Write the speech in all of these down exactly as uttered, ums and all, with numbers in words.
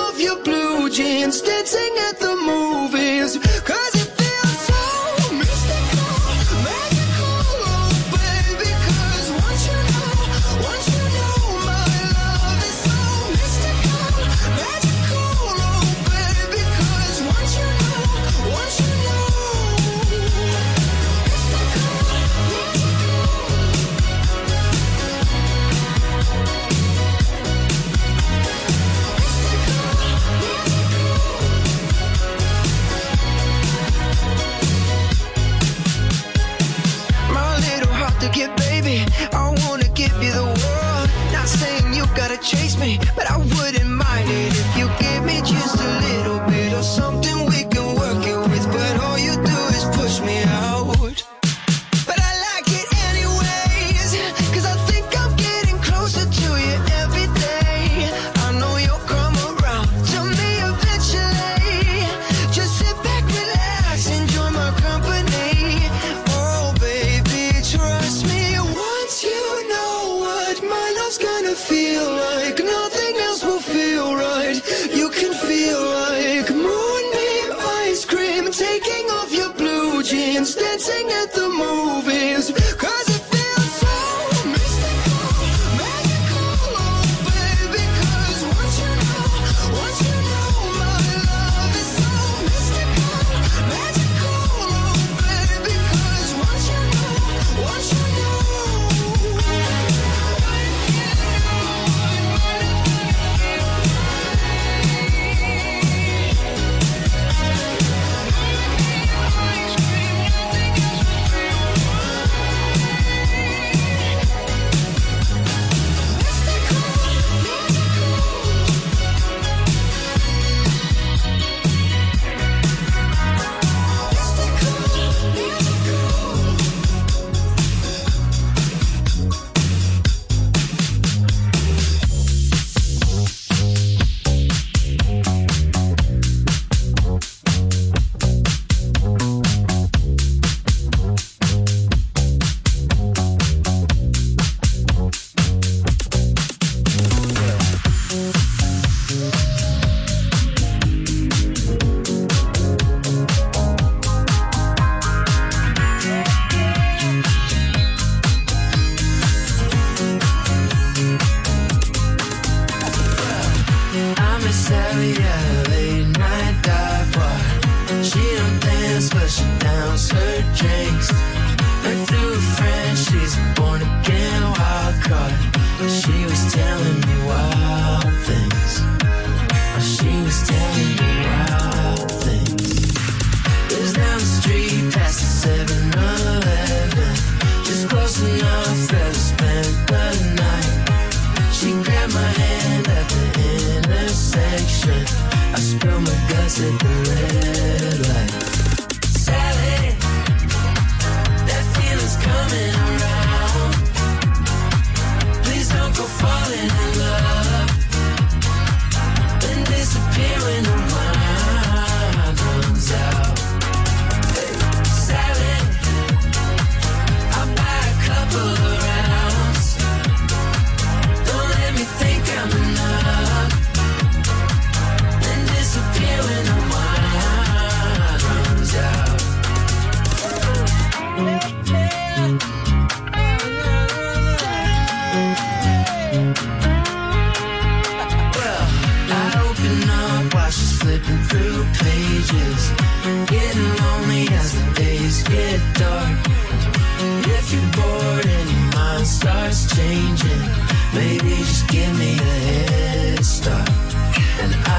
off your blue jeans, dancing at the movies. Cause it feels so mystical, magical, oh baby. Cause once you know, once you know my love is so mystical, magical, oh baby. Cause once you know, once you know, get baby, I wanna give you the world. Not saying you gotta chase me, but I wouldn't mind it if you give me just a little bit of something we can work it with. But all you do is push me out. But I like it anyways, cause I think I'm getting closer to you every day. I know you'll come around to me eventually. Just sit back, relax, enjoy my company. Oh baby, trust me. Once you know what my love's gonna feel like, nothing else will feel right. You can feel like moonbeam ice cream, taking off your blue jeans, dancing at the movies. Cause it feels so mystical, magical, oh baby. Cause once you know, once you know my love is so mystical, magical, oh baby. Cause once you know, once you know. I'm a savvy, yeah, late night dive bar. She don't dance, but she downs her drinks. Her through a friend, she's a born again wild card. She was telling me wild things. She was telling me wild things. Lives down the street past the seven eleven, just close enough that I spent the night. She grabbed my hand at the intersection. I spilled my guts at the red light. Sally, that feeling's coming around. Please don't go falling in love, then disappear when the wine runs out. Hey, Sally, I'll buy a couple of rounds. Don't let me think I'm enough, then disappear when the wine runs out. Well, I open up while she's flipping through pages, getting lonely as the days get dark. If you're bored and your mind starts changing, maybe just give me a head start. And I,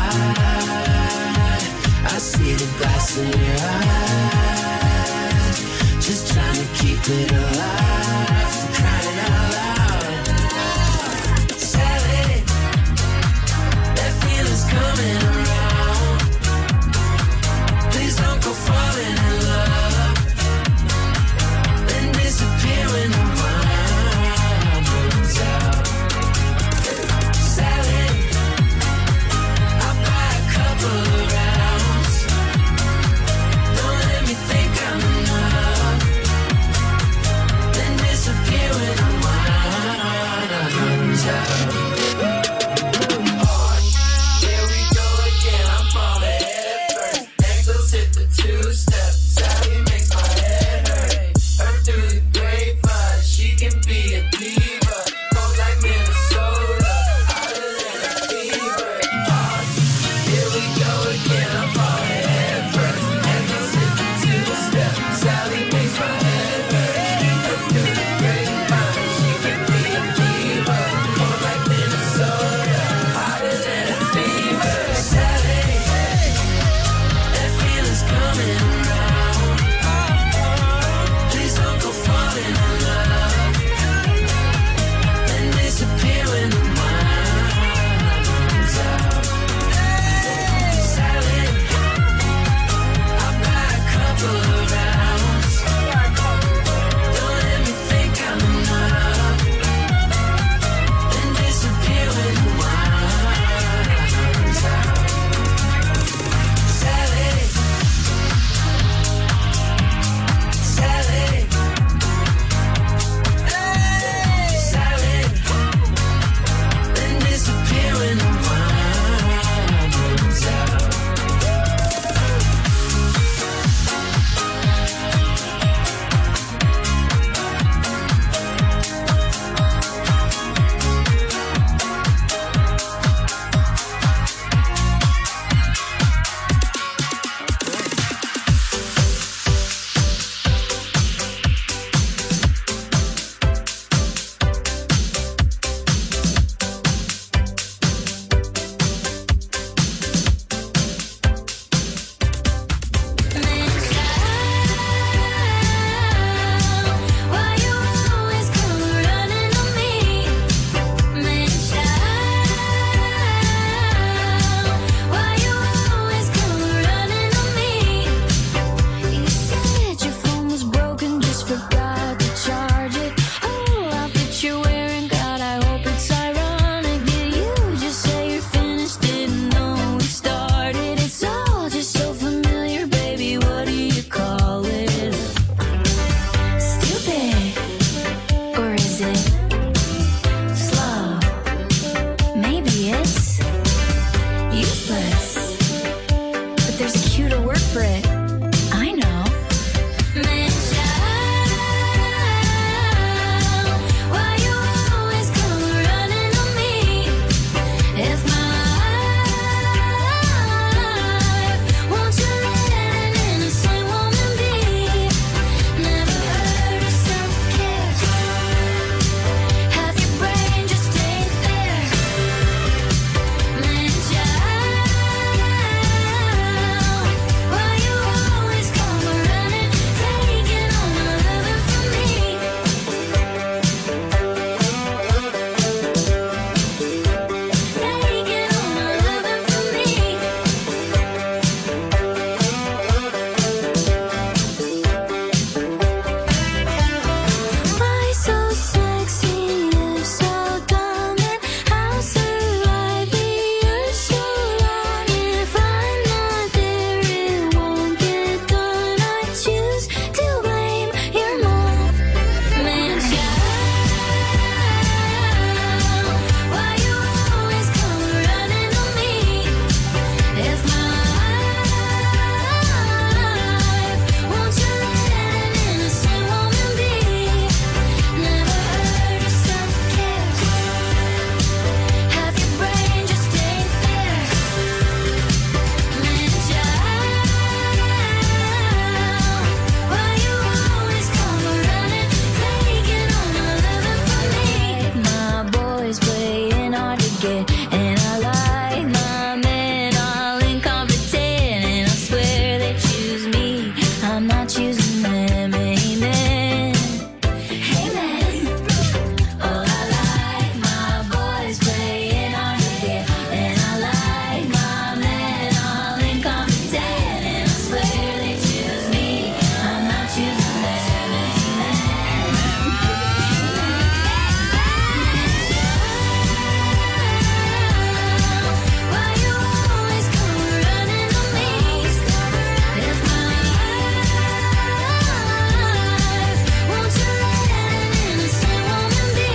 I see the glass in your eyes, just trying to keep it alive, crying out loud. Sally, that feeling's coming around. Please don't go falling in love, then disappear when the wine runs out. Sally, I'll buy a couple of rounds. Don't let me think I'm enough, then hopeless. But there's a cure to work for it. I know. Man, child, why you always come running on me? If my life, won't you let an innocent woman be? Never heard of self-care. Have your brain just ain't there. Man, child, why you always come running, taking all my loving from me? Taking all my loving from me. Why so sexy if so dumb? And how survive you're so wrong? If I'm not there, it won't get done. I choose to blame your mom. Man, child, why you always come running on me? If my life, won't you let an innocent woman be? Never heard of self-care. Have your brain just ain't there. Man, child, why you always come running, taking all my loving from me? My boys playing hard to get, and I like my men all incompetent, and I swear they choose me, I'm not choosing them. Amen. Amen. Oh, I like my boys playing hard to get, and I like my men all incompetent, and I swear they choose me, I'm not choosing them. Why you always come running on me? If my life, won't you let an innocent woman be?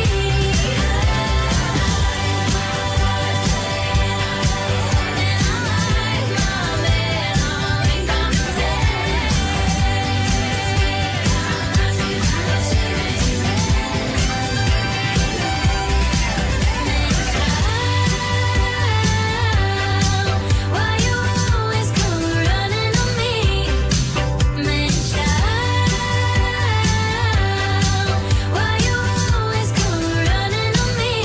Why you always come running on me? Man, child, why you always come running on me?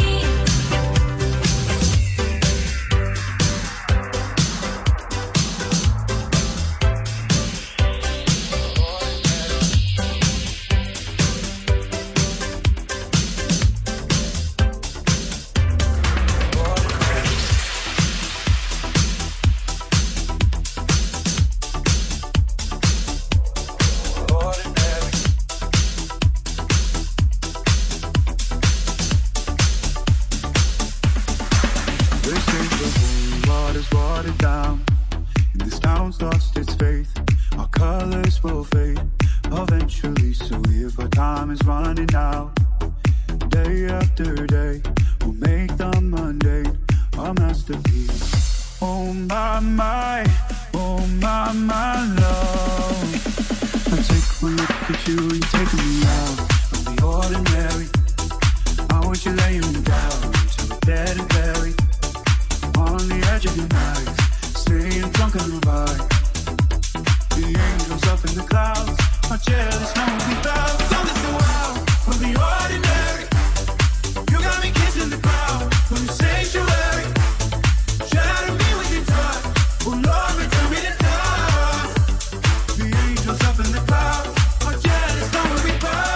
They say the whole world is watered down, and this town's lost its faith. Our colors will fade eventually, so if our time is running out, day after day, we'll make the mundane our masterpiece. Oh my, my, oh my, my love. I take one look at you and you're taking me out of the ordinary. I want you laying me down till we're dead and buried. On the edge of your night, staying drunk on the vibe. The angels up in the clouds are jealous, no one can bow. So listen, wow, we'll be ordinary. You got me kissing the ground from your sanctuary. Shadow me with your touch, oh Lord, return me to touch. The angels up in the clouds are jealous, no one can bow.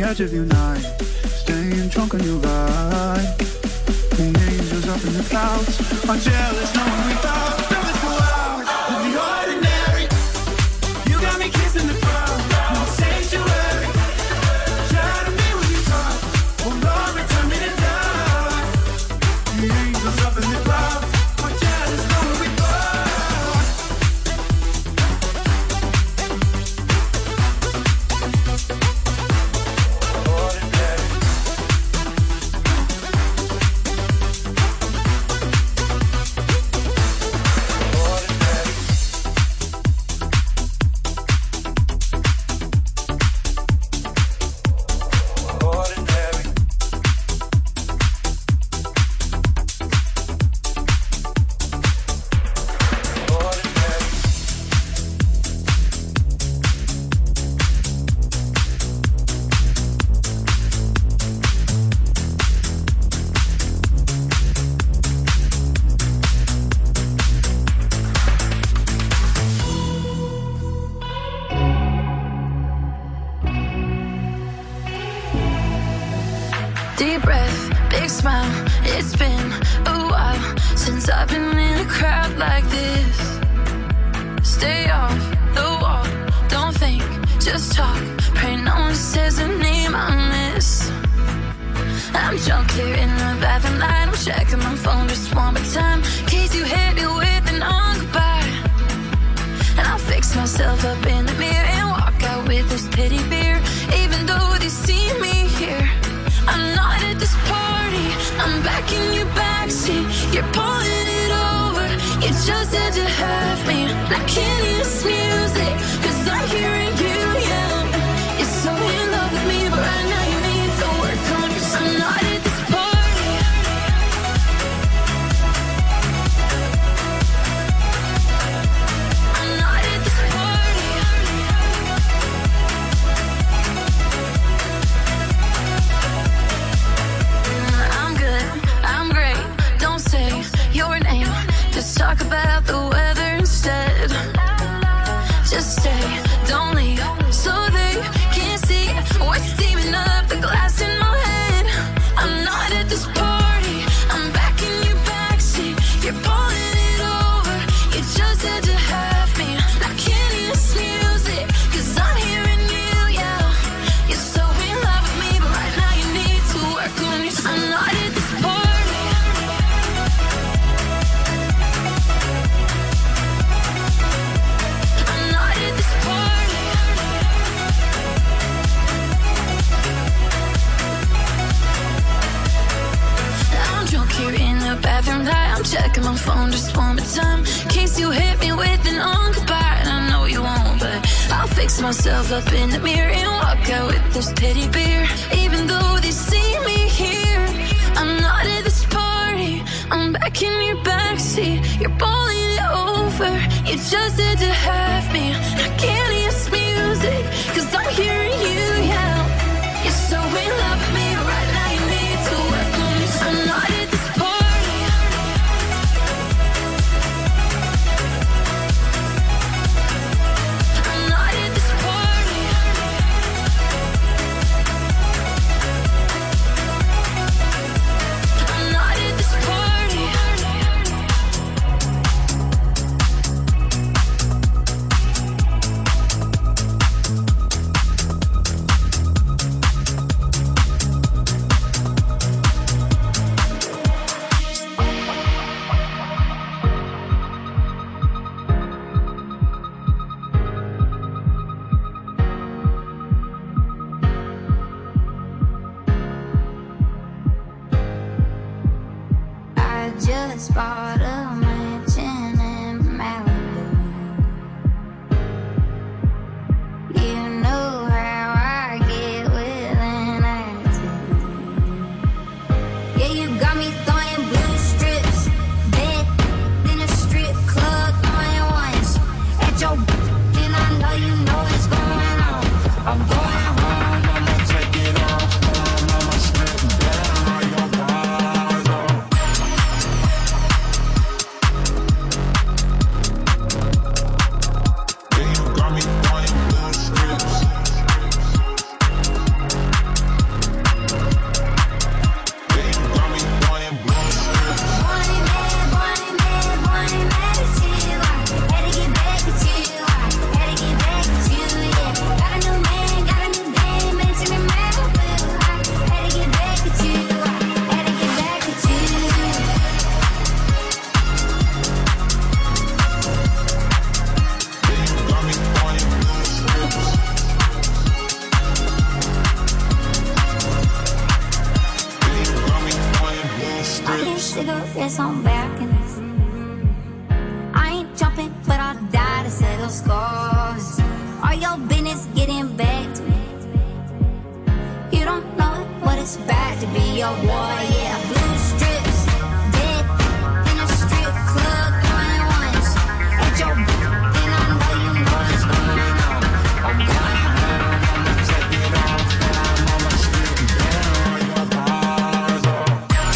edge of your night, staying drunk on your ride. The angels up in the clouds are jealous, knowing we thought something so out of the ordinary. You got me kissing the ground, no sanctuary. Try to be what you taught, oh Lord, return me to dust. The angels up in the clouds are jealous, knowing we thought. Deep breath, big smile. It's been a while since I've been in a crowd like this. Stay off the wall, don't think, just talk. Pray no one says the name I miss. I'm drunk here in the bathroom light. I'm checking my phone just one more time, in case you hit me with an on goodbye. And I'll fix myself up in the mirror and walk out with this pity beer. Even though they see me here, I'm not at this party. I'm back in your backseat. You're pulling it over. You just had to have me. I can't hear this music, cause I'm hearing you yell. You're so in love with me, but right now you need to work on yourself. I'm not at this party. I'm not at this party. I'm good, I'm great. Don't say your name, just talk about the weather instead. Just stay, don't leave, so they can't see what's steaming up the glass in my head. I'm not at this party. I'm back in your backseat. You're pulling it over. You just had to have me. I can't hear this music, cause I'm hearing you yell. You're so in love with me, but right now you need to work on yourself. I'm not at this party. I'm not at this party. I'm drunk here in the bathroom light. I'm checking my phone just one more time, in case you hit me with an on goodbye. And I know you won't, but I'll fix myself up in the mirror and walk out with this pity beer. Even though they see me here, I'm not at this party. I'm back in your backseat. You're pulling it over. You just had to have me. I can't hear this music, cause I'm hearing you yell. You're so in love with me, but right now you need to work on yourself. I'm not at this party. I'm not at this party. I'm not at this party. I just bought a mansion in Malibu. You know how I get with an attitude. Yeah, you got me throwing blue strips, bed in a strip club going once. At your and I know you know what's going on. I'm going home, I'ma take it off. I'ma strip down, you're wild. some back in this. I ain't jumping, but I'll die to settle scores. Are your business getting back to me? You don't know what it's bad to be a warrior. Blue strips, dead in a strip club, going once. At your and I know you know what's going on. I'm going home, I'ma take it off, and I'm on my street down your bars off.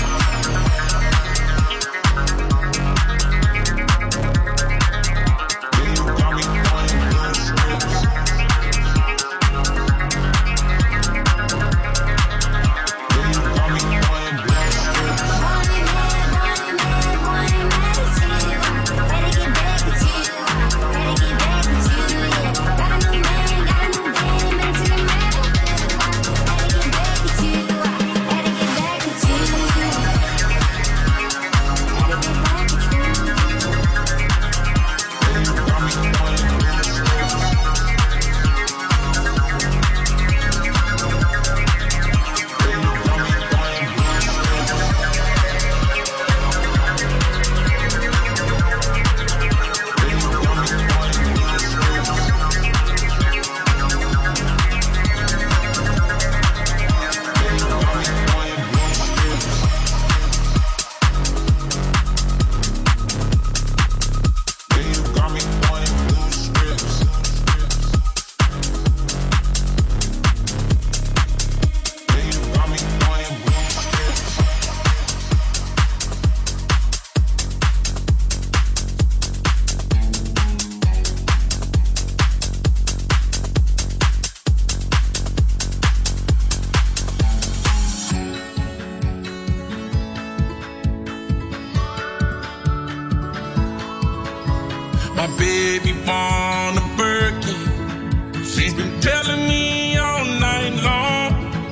My baby born a Birkin. She's been telling me all night long.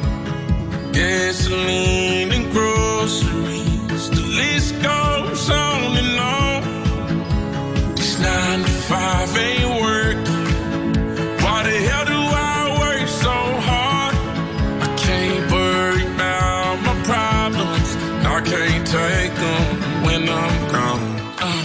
Gasoline and groceries, the list goes on and on. This nine to five ain't working. Why the hell do I work so hard? I can't worry about my problems. I can't take them when I'm gone. Uh.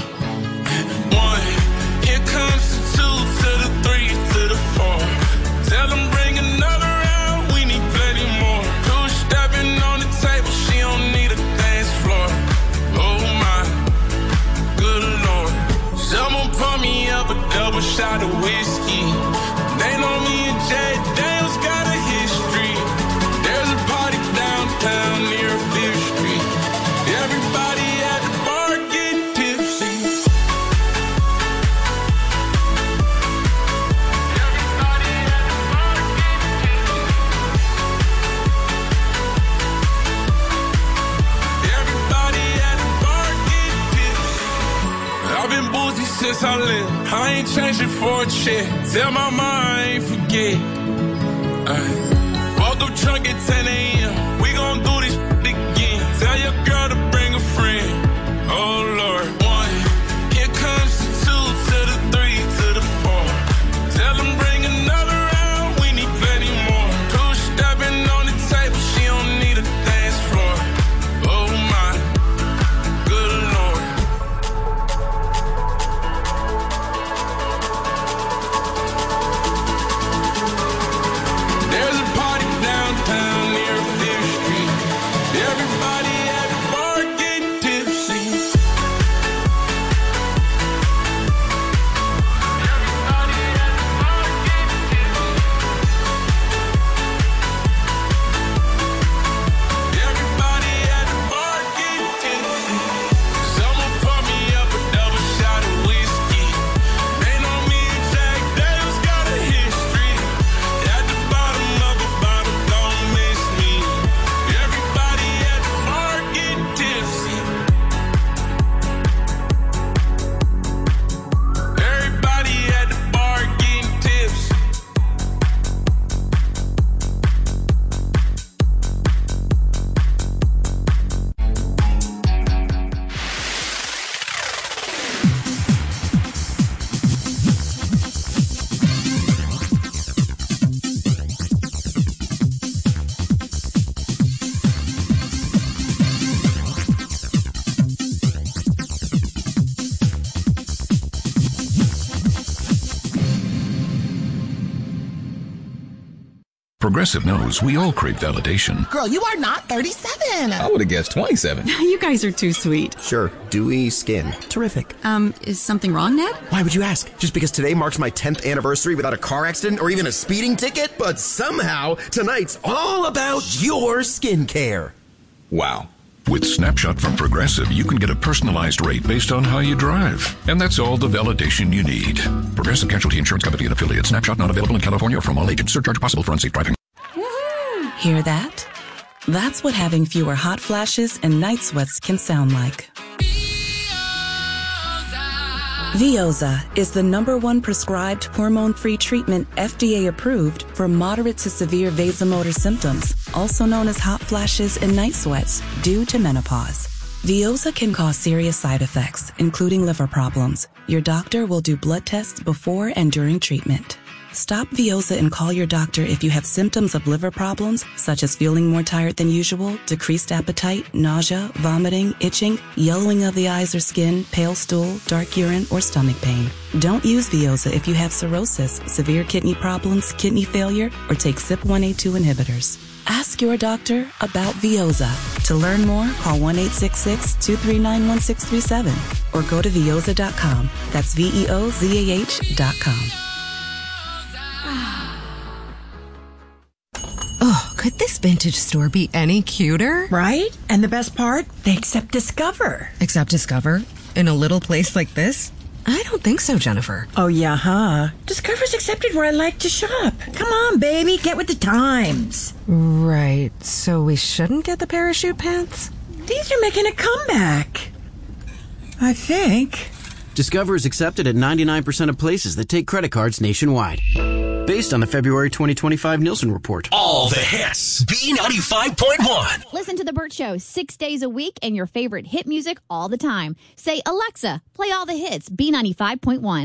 Tell them bring another round, we need plenty more. Two stepping on the table, she don't need a dance floor. Oh my, good lord. Someone pour me up a double shot of whiskey. They know me and Jay Daniels got a history. There's a party downtown near Fifth Street. Everybody at the bar getting tipsy. Since I live, I ain't changing for a check. Tell my mom I ain't forget. Ay. Woke up drunk at ten a.m. We gon' do this again. Tell your girl to bring a friend. Oh Lord, one. Here comes the two to the three to the four. Tell them bring another round. We need plenty more. Two stepping on the table. She don't need a dance floor. Oh my, good Lord. There's a party downtown near Progressive knows we all crave validation. Girl, you are not thirty-seven. I would have guessed twenty-seven. You guys are too sweet. Sure, dewy skin. Terrific. Um, is something wrong, Ned? Why would you ask? Just because today marks my tenth anniversary without a car accident or even a speeding ticket? But somehow, tonight's all about your skincare. Wow. With Snapshot from Progressive, you can get a personalized rate based on how you drive. And that's all the validation you need. Progressive Casualty Insurance Company and affiliates. Snapshot not available in California or from all agents. Surcharge possible for unsafe driving. Woohoo! Hear that? That's what having fewer hot flashes and night sweats can sound like. Veoza is the number one prescribed hormone-free treatment F D A approved for moderate to severe vasomotor symptoms, also known as hot flashes and night sweats, due to menopause. Veoza can cause serious side effects, including liver problems. Your doctor will do blood tests before and during treatment. Stop Veoza and call your doctor if you have symptoms of liver problems, such as feeling more tired than usual, decreased appetite, nausea, vomiting, itching, yellowing of the eyes or skin, pale stool, dark urine, or stomach pain. Don't use Veoza if you have cirrhosis, severe kidney problems, kidney failure, or take C Y P one A two inhibitors. Ask your doctor about Veoza. To learn more, call one eight six six, two three nine, one six three seven or go to veoza dot com. That's V E O Z A H dot com. Oh, could this vintage store be any cuter? Right? And the best part? They accept Discover. Accept Discover? In a little place like this? I don't think so, Jennifer. Oh, yeah, huh? Discover's accepted where I like to shop. Come on, baby, get with the times. Right, so we shouldn't get the parachute pants? These are making a comeback. I think. Discover is accepted at ninety-nine percent of places that take credit cards nationwide. Based on the February twenty twenty-five Nielsen report. All the hits. B ninety-five point one. Listen to The Burt Show six days a week and your favorite hit music all the time. Say, Alexa, play all the hits. B ninety-five point one.